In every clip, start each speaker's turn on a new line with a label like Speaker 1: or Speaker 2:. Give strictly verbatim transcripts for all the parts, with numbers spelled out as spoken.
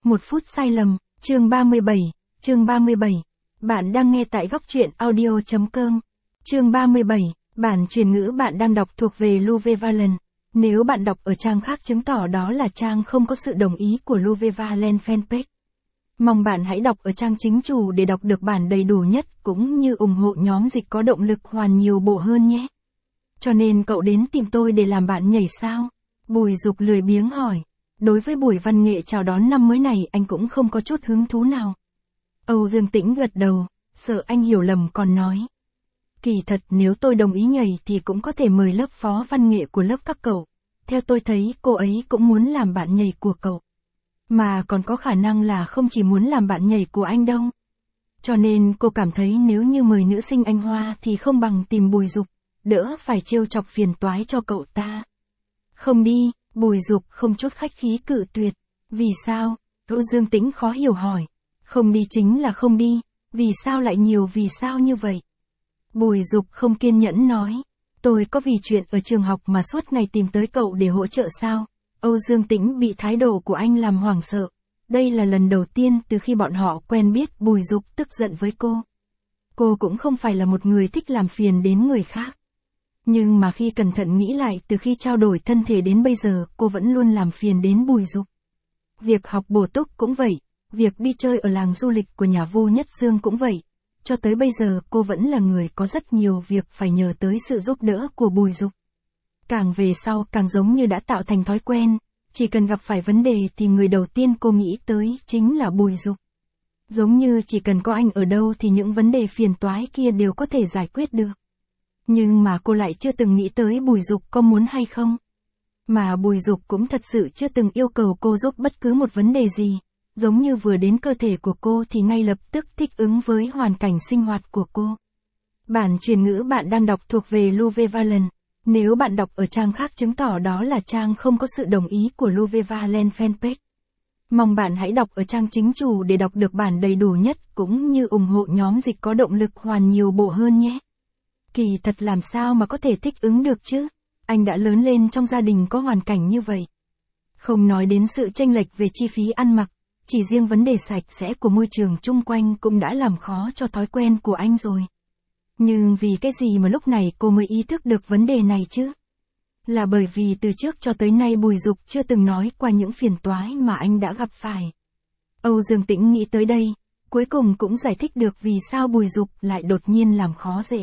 Speaker 1: Một phút sai lầm, chương ba mươi bảy, chương ba mươi bảy. Bạn đang nghe tại góc truyện audio.com. Chương ba mươi bảy, bản truyền ngữ bạn đang đọc thuộc về Luvevalent. Nếu bạn đọc ở trang khác chứng tỏ đó là trang không có sự đồng ý của Luvevalent fanpage. Mong bạn hãy đọc ở trang chính chủ để đọc được bản đầy đủ nhất cũng như ủng hộ nhóm dịch có động lực hoàn nhiều bộ hơn nhé. Cho nên cậu đến tìm tôi để làm bạn nhảy sao? Bùi Dục lười biếng hỏi. Đối với buổi văn nghệ chào đón năm mới này anh cũng không có chút hứng thú nào. Âu Dương Tĩnh gật đầu, sợ anh hiểu lầm còn nói. Kỳ thật nếu tôi đồng ý nhảy thì cũng có thể mời lớp phó văn nghệ của lớp các cậu. Theo tôi thấy cô ấy cũng muốn làm bạn nhảy của cậu. Mà còn có khả năng là không chỉ muốn làm bạn nhảy của anh đâu. Cho nên cô cảm thấy nếu như mời nữ sinh Anh Hoa thì không bằng tìm Bùi Dục, đỡ phải trêu chọc phiền toái cho cậu ta. Không đi, Bùi Dục không chút khách khí cự tuyệt. Vì sao? Âu Dương Tĩnh khó hiểu hỏi. Không đi chính là không đi, vì sao lại nhiều vì sao như vậy? Bùi Dục không kiên nhẫn nói. Tôi có vì chuyện ở trường học mà suốt ngày tìm tới cậu để hỗ trợ sao? Âu Dương Tĩnh bị thái độ của anh làm hoảng sợ. Đây là lần đầu tiên từ khi bọn họ quen biết Bùi Dục tức giận với cô. Cô cũng không phải là một người thích làm phiền đến người khác. Nhưng mà khi cẩn thận nghĩ lại từ khi trao đổi thân thể đến bây giờ cô vẫn luôn làm phiền đến Bùi Dục. Việc học bổ túc cũng vậy, việc đi chơi ở làng du lịch của nhà Vu Nhất Dương cũng vậy. Cho tới bây giờ cô vẫn là người có rất nhiều việc phải nhờ tới sự giúp đỡ của Bùi Dục. Càng về sau càng giống như đã tạo thành thói quen, chỉ cần gặp phải vấn đề thì người đầu tiên cô nghĩ tới chính là Bùi Dục. Giống như chỉ cần có anh ở đâu thì những vấn đề phiền toái kia đều có thể giải quyết được. Nhưng mà cô lại chưa từng nghĩ tới Bùi Dục có muốn hay không. Mà Bùi Dục cũng thật sự chưa từng yêu cầu cô giúp bất cứ một vấn đề gì. Giống như vừa đến cơ thể của cô thì ngay lập tức thích ứng với hoàn cảnh sinh hoạt của cô. Bản truyền ngữ bạn đang đọc thuộc về Luvevalent. Nếu bạn đọc ở trang khác chứng tỏ đó là trang không có sự đồng ý của Luvevalent fanpage. Mong bạn hãy đọc ở trang chính chủ để đọc được bản đầy đủ nhất cũng như ủng hộ nhóm dịch có động lực hoàn nhiều bộ hơn nhé. Kỳ thật làm sao mà có thể thích ứng được chứ? Anh đã lớn lên trong gia đình có hoàn cảnh như vậy. Không nói đến sự chênh lệch về chi phí ăn mặc, chỉ riêng vấn đề sạch sẽ của môi trường chung quanh cũng đã làm khó cho thói quen của anh rồi. Nhưng vì cái gì mà lúc này cô mới ý thức được vấn đề này chứ? Là bởi vì từ trước cho tới nay Bùi Dục chưa từng nói qua những phiền toái mà anh đã gặp phải. Âu Dương Tĩnh nghĩ tới đây, cuối cùng cũng giải thích được vì sao Bùi Dục lại đột nhiên làm khó dễ.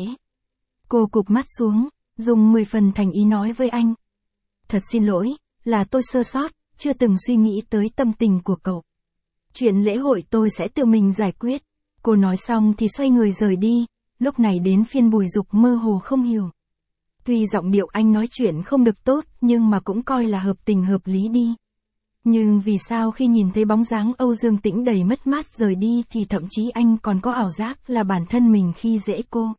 Speaker 1: Cô cụp mắt xuống, dùng mười phần thành ý nói với anh. Thật xin lỗi, là tôi sơ sót, chưa từng suy nghĩ tới tâm tình của cậu. Chuyện lễ hội tôi sẽ tự mình giải quyết. Cô nói xong thì xoay người rời đi, lúc này đến phiên Bùi Dục mơ hồ không hiểu. Tuy giọng điệu anh nói chuyện không được tốt nhưng mà cũng coi là hợp tình hợp lý đi. Nhưng vì sao khi nhìn thấy bóng dáng Âu Dương Tĩnh đầy mất mát rời đi thì thậm chí anh còn có ảo giác là bản thân mình khi dễ cô.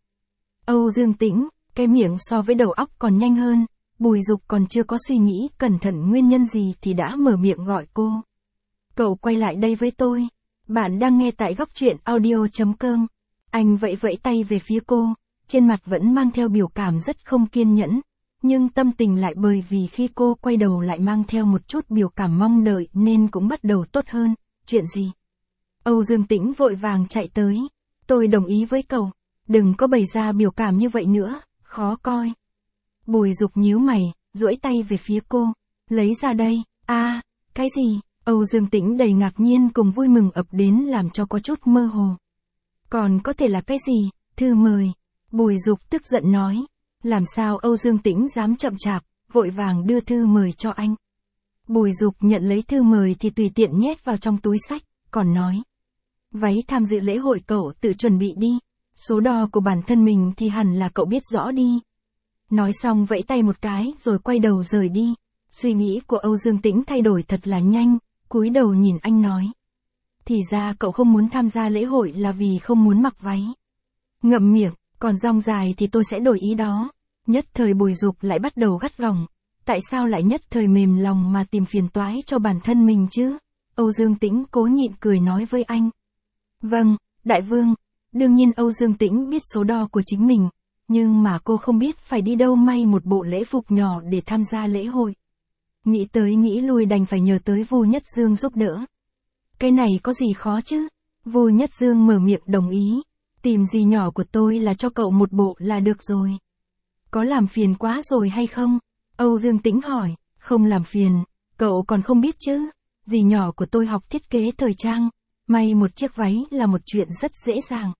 Speaker 1: Âu Dương Tĩnh, cái miệng so với đầu óc còn nhanh hơn, Bùi Dục còn chưa có suy nghĩ cẩn thận nguyên nhân gì thì đã mở miệng gọi cô. Cậu quay lại đây với tôi. Bạn đang nghe tại góc truyện audio.com. Anh vẫy vẫy tay về phía cô, trên mặt vẫn mang theo biểu cảm rất không kiên nhẫn, nhưng tâm tình lại bởi vì khi cô quay đầu lại mang theo một chút biểu cảm mong đợi nên cũng bắt đầu tốt hơn. Chuyện gì? Âu Dương Tĩnh vội vàng chạy tới. Tôi đồng ý với cậu, đừng có bày ra biểu cảm như vậy nữa, khó coi. Bùi Dục nhíu mày, duỗi tay về phía cô, lấy ra đây. A, à, cái gì? Âu Dương Tĩnh đầy ngạc nhiên cùng vui mừng ập đến làm cho có chút mơ hồ. Còn có thể là cái gì? Thư mời. Bùi Dục tức giận nói. Làm sao Âu Dương Tĩnh dám chậm chạp, vội vàng đưa thư mời cho anh. Bùi Dục nhận lấy thư mời thì tùy tiện nhét vào trong túi sách, còn nói. Váy tham dự lễ hội cậu tự chuẩn bị đi, số đo của bản thân mình thì hẳn là cậu biết rõ đi. Nói xong vẫy tay một cái rồi quay đầu rời đi. Suy nghĩ của Âu Dương Tĩnh thay đổi thật là nhanh, cúi đầu nhìn anh nói. Thì ra cậu không muốn tham gia lễ hội là vì không muốn mặc váy. Ngậm miệng, còn dong dài thì tôi sẽ đổi ý đó. Nhất thời Bùi Dục lại bắt đầu gắt gỏng. Tại sao lại nhất thời mềm lòng mà tìm phiền toái cho bản thân mình chứ? Âu Dương Tĩnh cố nhịn cười nói với anh. Vâng, đại vương. Đương nhiên Âu Dương Tĩnh biết số đo của chính mình, nhưng mà cô không biết phải đi đâu may một bộ lễ phục nhỏ để tham gia lễ hội. Nghĩ tới nghĩ lui đành phải nhờ tới Vu Nhất Dương giúp đỡ. Cái này có gì khó chứ? Vu Nhất Dương mở miệng đồng ý. Tìm dì nhỏ của tôi là cho cậu một bộ là được rồi. Có làm phiền quá rồi hay không? Âu Dương Tĩnh hỏi. Không làm phiền, cậu còn không biết chứ. Dì nhỏ của tôi học thiết kế thời trang, may một chiếc váy là một chuyện rất dễ dàng.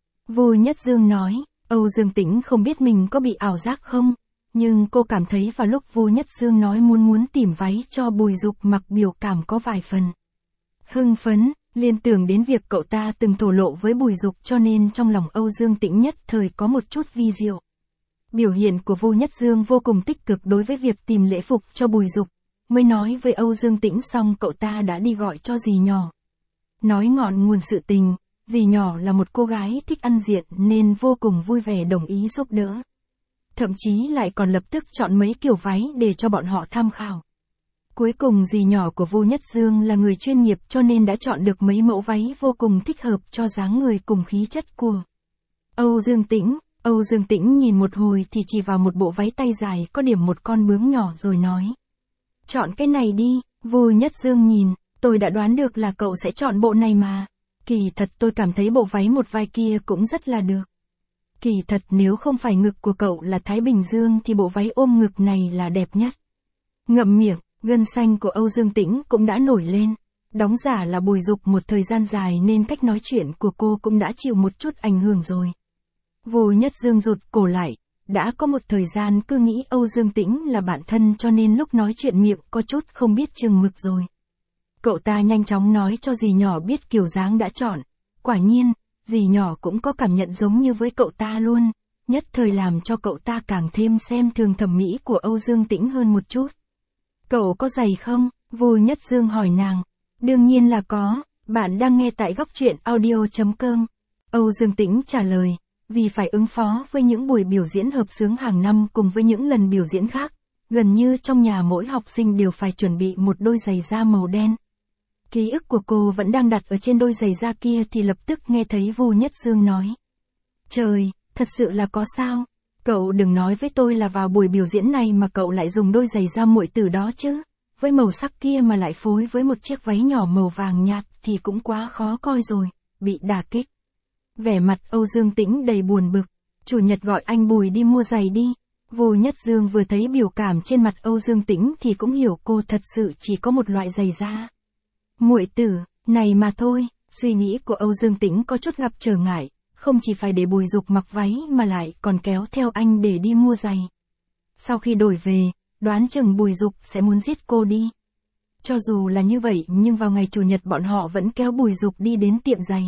Speaker 1: Vu Nhất Dương nói. Âu Dương Tĩnh không biết mình có bị ảo giác không, nhưng cô cảm thấy vào lúc Vu Nhất Dương nói muốn muốn tìm váy cho Bùi Dục mặc biểu cảm có vài phần hưng phấn, liên tưởng đến việc cậu ta từng thổ lộ với Bùi Dục cho nên trong lòng Âu Dương Tĩnh nhất thời có một chút vi diệu. Biểu hiện của Vu Nhất Dương vô cùng tích cực đối với việc tìm lễ phục cho Bùi Dục, mới nói với Âu Dương Tĩnh xong cậu ta đã đi gọi cho dì nhỏ. Nói ngọn nguồn sự tình, dì nhỏ là một cô gái thích ăn diện nên vô cùng vui vẻ đồng ý giúp đỡ. Thậm chí lại còn lập tức chọn mấy kiểu váy để cho bọn họ tham khảo. Cuối cùng dì nhỏ của Vu Nhất Dương là người chuyên nghiệp cho nên đã chọn được mấy mẫu váy vô cùng thích hợp cho dáng người cùng khí chất của Âu Dương Tĩnh. Âu Dương Tĩnh nhìn một hồi thì chỉ vào một bộ váy tay dài có điểm một con bướm nhỏ rồi nói. Chọn cái này đi. Vu Nhất Dương nhìn, tôi đã đoán được là cậu sẽ chọn bộ này mà. Kỳ thật tôi cảm thấy bộ váy một vai kia cũng rất là được. Kỳ thật nếu không phải ngực của cậu là Thái Bình Dương thì bộ váy ôm ngực này là đẹp nhất. Ngậm miệng, gân xanh của Âu Dương Tĩnh cũng đã nổi lên. Đóng giả là Bùi Dục một thời gian dài nên cách nói chuyện của cô cũng đã chịu một chút ảnh hưởng rồi. Vu Nhất Dương rụt cổ lại, đã có một thời gian cứ nghĩ Âu Dương Tĩnh là bạn thân cho nên lúc nói chuyện miệng có chút không biết chừng mực rồi. Cậu ta nhanh chóng nói cho dì nhỏ biết kiểu dáng đã chọn. Quả nhiên, dì nhỏ cũng có cảm nhận giống như với cậu ta luôn, nhất thời làm cho cậu ta càng thêm xem thường thẩm mỹ của Âu Dương Tĩnh hơn một chút. Cậu có giày không? Vu Nhất Dương hỏi nàng. Đương nhiên là có, bạn đang nghe tại góc truyện audio chấm com. Âu Dương Tĩnh trả lời, vì phải ứng phó với những buổi biểu diễn hợp xướng hàng năm cùng với những lần biểu diễn khác, gần như trong nhà mỗi học sinh đều phải chuẩn bị một đôi giày da màu đen. Ký ức của cô vẫn đang đặt ở trên đôi giày da kia thì lập tức nghe thấy Vu Nhất Dương nói. Trời, thật sự là có sao? Cậu đừng nói với tôi là vào buổi biểu diễn này mà cậu lại dùng đôi giày da muội tử đó chứ. Với màu sắc kia mà lại phối với một chiếc váy nhỏ màu vàng nhạt thì cũng quá khó coi rồi, bị đả kích. Vẻ mặt Âu Dương Tĩnh đầy buồn bực. Chủ nhật gọi anh Bùi đi mua giày đi. Vu Nhất Dương vừa thấy biểu cảm trên mặt Âu Dương Tĩnh thì cũng hiểu cô thật sự chỉ có một loại giày da muội tử này mà thôi. Suy nghĩ của Âu Dương Tĩnh có chút gặp trở ngại, không chỉ phải để Bùi Dục mặc váy mà lại còn kéo theo anh để đi mua giày. Sau khi đổi về, đoán chừng Bùi Dục sẽ muốn giết cô đi. Cho dù là như vậy nhưng vào ngày chủ nhật bọn họ vẫn kéo Bùi Dục đi đến tiệm giày.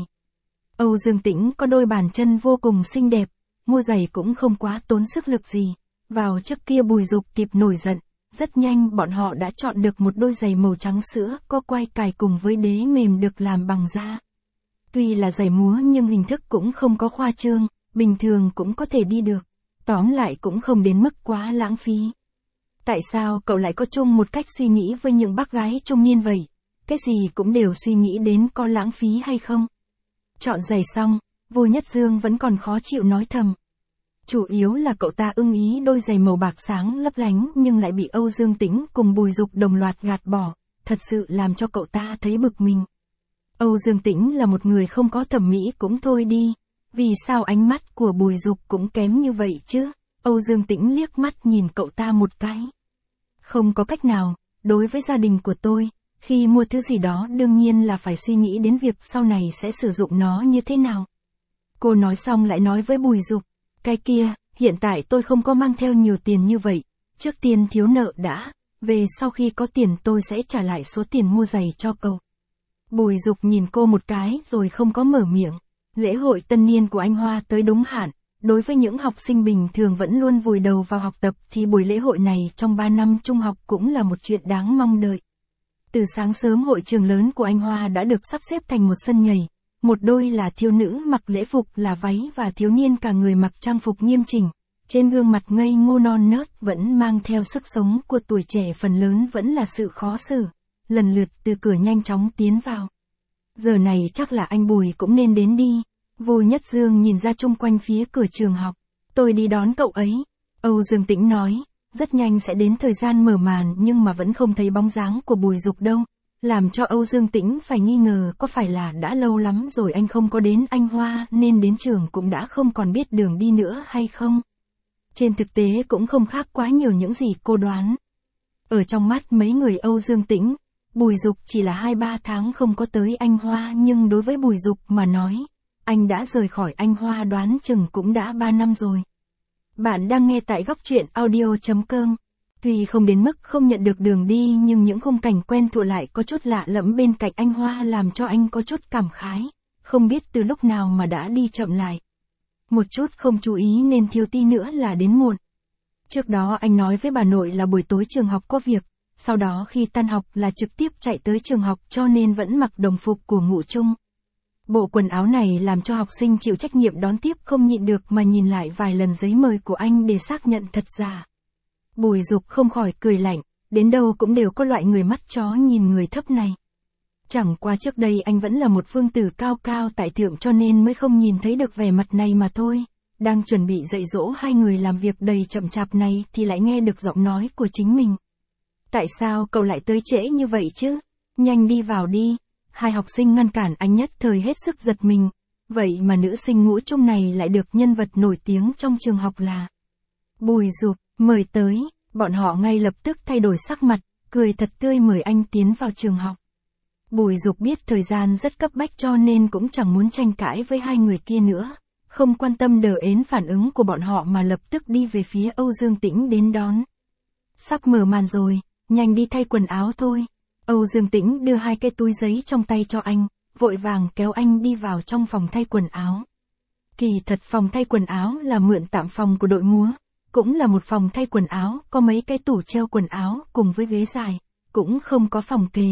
Speaker 1: Âu Dương Tĩnh có đôi bàn chân vô cùng xinh đẹp, mua giày cũng không quá tốn sức lực gì. Vào trước kia Bùi Dục kịp nổi giận, rất nhanh bọn họ đã chọn được một đôi giày màu trắng sữa có quai cài cùng với đế mềm được làm bằng da. Tuy là giày múa nhưng hình thức cũng không có khoa trương, bình thường cũng có thể đi được, tóm lại cũng không đến mức quá lãng phí. Tại sao cậu lại có chung một cách suy nghĩ với những bác gái trung niên vậy? Cái gì cũng đều suy nghĩ đến có lãng phí hay không? Chọn giày xong, Vu Nhất Dương vẫn còn khó chịu nói thầm. Chủ yếu là cậu ta ưng ý đôi giày màu bạc sáng lấp lánh nhưng lại bị Âu Dương Tĩnh cùng Bùi Dục đồng loạt gạt bỏ, thật sự làm cho cậu ta thấy bực mình. Âu Dương Tĩnh là một người không có thẩm mỹ cũng thôi đi, vì sao ánh mắt của Bùi Dục cũng kém như vậy chứ? Âu Dương Tĩnh liếc mắt nhìn cậu ta một cái. Không có cách nào, đối với gia đình của tôi, khi mua thứ gì đó đương nhiên là phải suy nghĩ đến việc sau này sẽ sử dụng nó như thế nào. Cô nói xong lại nói với Bùi Dục, cái kia, hiện tại tôi không có mang theo nhiều tiền như vậy, trước tiên thiếu nợ đã, về sau khi có tiền tôi sẽ trả lại số tiền mua giày cho cậu. Bùi Dục nhìn cô một cái rồi không có mở miệng. Lễ hội tân niên của anh Hoa tới đúng hạn, đối với những học sinh bình thường vẫn luôn vùi đầu vào học tập thì buổi lễ hội này trong ba năm trung học cũng là một chuyện đáng mong đợi. Từ sáng sớm hội trường lớn của anh Hoa đã được sắp xếp thành một sân nhảy, một đôi là thiếu nữ mặc lễ phục là váy và thiếu niên cả người mặc trang phục nghiêm chỉnh, trên gương mặt ngây ngô non nớt vẫn mang theo sức sống của tuổi trẻ, phần lớn vẫn là sự khó xử, lần lượt từ cửa nhanh chóng tiến vào. Giờ này chắc là anh Bùi cũng nên đến đi. Vu Nhất Dương nhìn ra chung quanh phía cửa trường học. Tôi đi đón cậu ấy. Âu Dương Tĩnh nói, rất nhanh sẽ đến thời gian mở màn nhưng mà vẫn không thấy bóng dáng của Bùi Dục đâu. làm cho Âu Dương Tĩnh phải nghi ngờ có phải là đã lâu lắm rồi anh không có đến Anh Hoa nên đến trường cũng đã không còn biết đường đi nữa hay không. Trên thực tế cũng không khác quá nhiều những gì cô đoán. Ở trong mắt mấy người Âu Dương Tĩnh, Bùi Dục chỉ là hai ba tháng không có tới Anh Hoa, nhưng đối với Bùi Dục mà nói, anh đã rời khỏi Anh Hoa đoán chừng cũng đã ba năm rồi. Bạn đang nghe tại góc truyện audio chấm com. Tuy không đến mức không nhận được đường đi nhưng những khung cảnh quen thuộc lại có chút lạ lẫm bên cạnh Anh Hoa làm cho anh có chút cảm khái, không biết từ lúc nào mà đã đi chậm lại. Một chút không chú ý nên thiếu tí nữa là đến muộn. Trước đó anh nói với bà nội là buổi tối trường học có việc, sau đó khi tan học là trực tiếp chạy tới trường học cho nên vẫn mặc đồng phục của ngũ trung. Bộ quần áo này làm cho học sinh chịu trách nhiệm đón tiếp không nhịn được mà nhìn lại vài lần giấy mời của anh để xác nhận thật giả. Bùi Dục không khỏi cười lạnh, đến đâu cũng đều có loại người mắt chó nhìn người thấp này. Chẳng qua trước đây anh vẫn là một vương tử cao cao tại thượng cho nên mới không nhìn thấy được vẻ mặt này mà thôi. Đang chuẩn bị dạy dỗ hai người làm việc đầy chậm chạp này thì lại nghe được giọng nói của chính mình. Tại sao cậu lại tới trễ như vậy chứ? Nhanh đi vào đi. Hai học sinh ngăn cản anh nhất thời hết sức giật mình. Vậy mà nữ sinh ngũ trung này lại được nhân vật nổi tiếng trong trường học là Bùi Dục mời tới. Bọn họ ngay lập tức thay đổi sắc mặt, cười thật tươi mời anh tiến vào trường học. Bùi Dục biết thời gian rất cấp bách cho nên cũng chẳng muốn tranh cãi với hai người kia nữa. Không quan tâm đờ ến phản ứng của bọn họ mà lập tức đi về phía Âu Dương Tĩnh đến đón. Sắp mở màn rồi, nhanh đi thay quần áo thôi. Âu Dương Tĩnh đưa hai cái túi giấy trong tay cho anh, vội vàng kéo anh đi vào trong phòng thay quần áo. Kỳ thật phòng thay quần áo là mượn tạm phòng của đội múa, cũng là một phòng thay quần áo, có mấy cái tủ treo quần áo cùng với ghế dài, cũng không có phòng kề.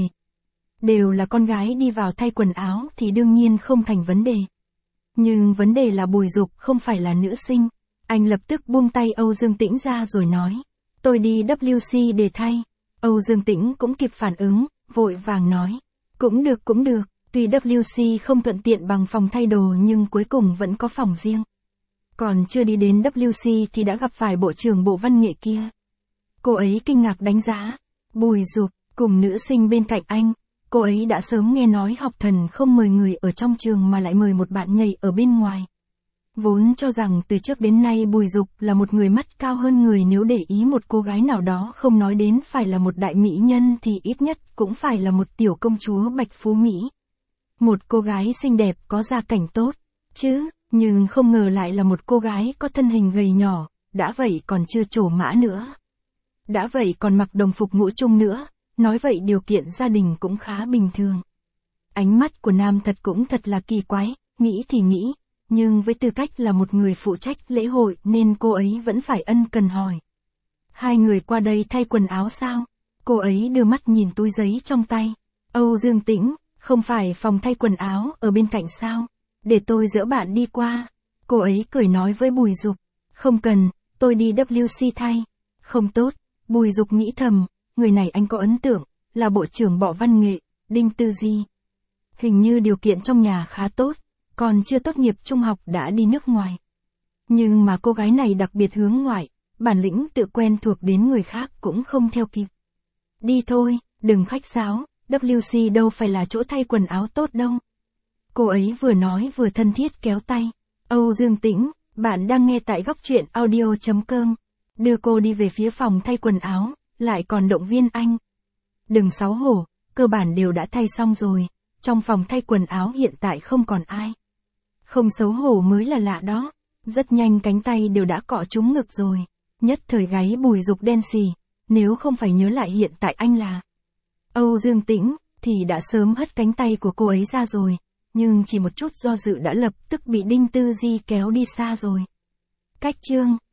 Speaker 1: Đều là con gái đi vào thay quần áo thì đương nhiên không thành vấn đề. Nhưng vấn đề là Bùi Dục không phải là nữ sinh. Anh lập tức buông tay Âu Dương Tĩnh ra rồi nói, tôi đi vê kép xê để thay. Âu Dương Tĩnh cũng kịp phản ứng, vội vàng nói, cũng được cũng được, tuy vê kép xê không thuận tiện bằng phòng thay đồ nhưng cuối cùng vẫn có phòng riêng. Còn chưa đi đến vê kép xê thì đã gặp phải bộ trưởng bộ văn nghệ kia. Cô ấy kinh ngạc đánh giá, Bùi Dục, cùng nữ sinh bên cạnh anh. Cô ấy đã sớm nghe nói học thần không mời người ở trong trường mà lại mời một bạn nhảy ở bên ngoài. Vốn cho rằng từ trước đến nay Bùi Dục là một người mắt cao hơn người, nếu để ý một cô gái nào đó không nói đến phải là một đại mỹ nhân thì ít nhất cũng phải là một tiểu công chúa Bạch Phú Mỹ. Một cô gái xinh đẹp có gia cảnh tốt, chứ, nhưng không ngờ lại là một cô gái có thân hình gầy nhỏ, đã vậy còn chưa trổ mã nữa. Đã vậy còn mặc đồng phục ngũ trung nữa. Nói vậy điều kiện gia đình cũng khá bình thường. Ánh mắt của nam thật cũng thật là kỳ quái, nghĩ thì nghĩ, nhưng với tư cách là một người phụ trách lễ hội nên cô ấy vẫn phải ân cần hỏi. Hai người qua đây thay quần áo sao? Cô ấy đưa mắt nhìn túi giấy trong tay. Âu Dương Tĩnh, không phải phòng thay quần áo ở bên cạnh sao? Để tôi dỡ bạn đi qua. Cô ấy cười nói với Bùi Dục. Không cần, tôi đi vê kép xê thay. Không tốt, Bùi Dục nghĩ thầm. Người này anh có ấn tượng, là bộ trưởng bộ văn nghệ, Đinh Tư Di. Hình như điều kiện trong nhà khá tốt, còn chưa tốt nghiệp trung học đã đi nước ngoài. Nhưng mà cô gái này đặc biệt hướng ngoại, bản lĩnh tự quen thuộc đến người khác cũng không theo kịp. Đi thôi, đừng khách sáo, vê kép xê đâu phải là chỗ thay quần áo tốt đâu. Cô ấy vừa nói vừa thân thiết kéo tay. Âu Dương Tĩnh, bạn đang nghe tại góc truyện audio chấm com. Đưa cô đi về phía phòng thay quần áo. Lại còn động viên anh. Đừng xấu hổ, cơ bản đều đã thay xong rồi, trong phòng thay quần áo hiện tại không còn ai. Không xấu hổ mới là lạ đó, rất nhanh cánh tay đều đã cọ trúng ngực rồi, nhất thời gáy Bùi Dục đen xì, nếu không phải nhớ lại hiện tại anh là Âu Dương Tĩnh, thì đã sớm hất cánh tay của cô ấy ra rồi, nhưng chỉ một chút do dự đã lập tức bị Đinh Tư Di kéo đi xa rồi. Cách chương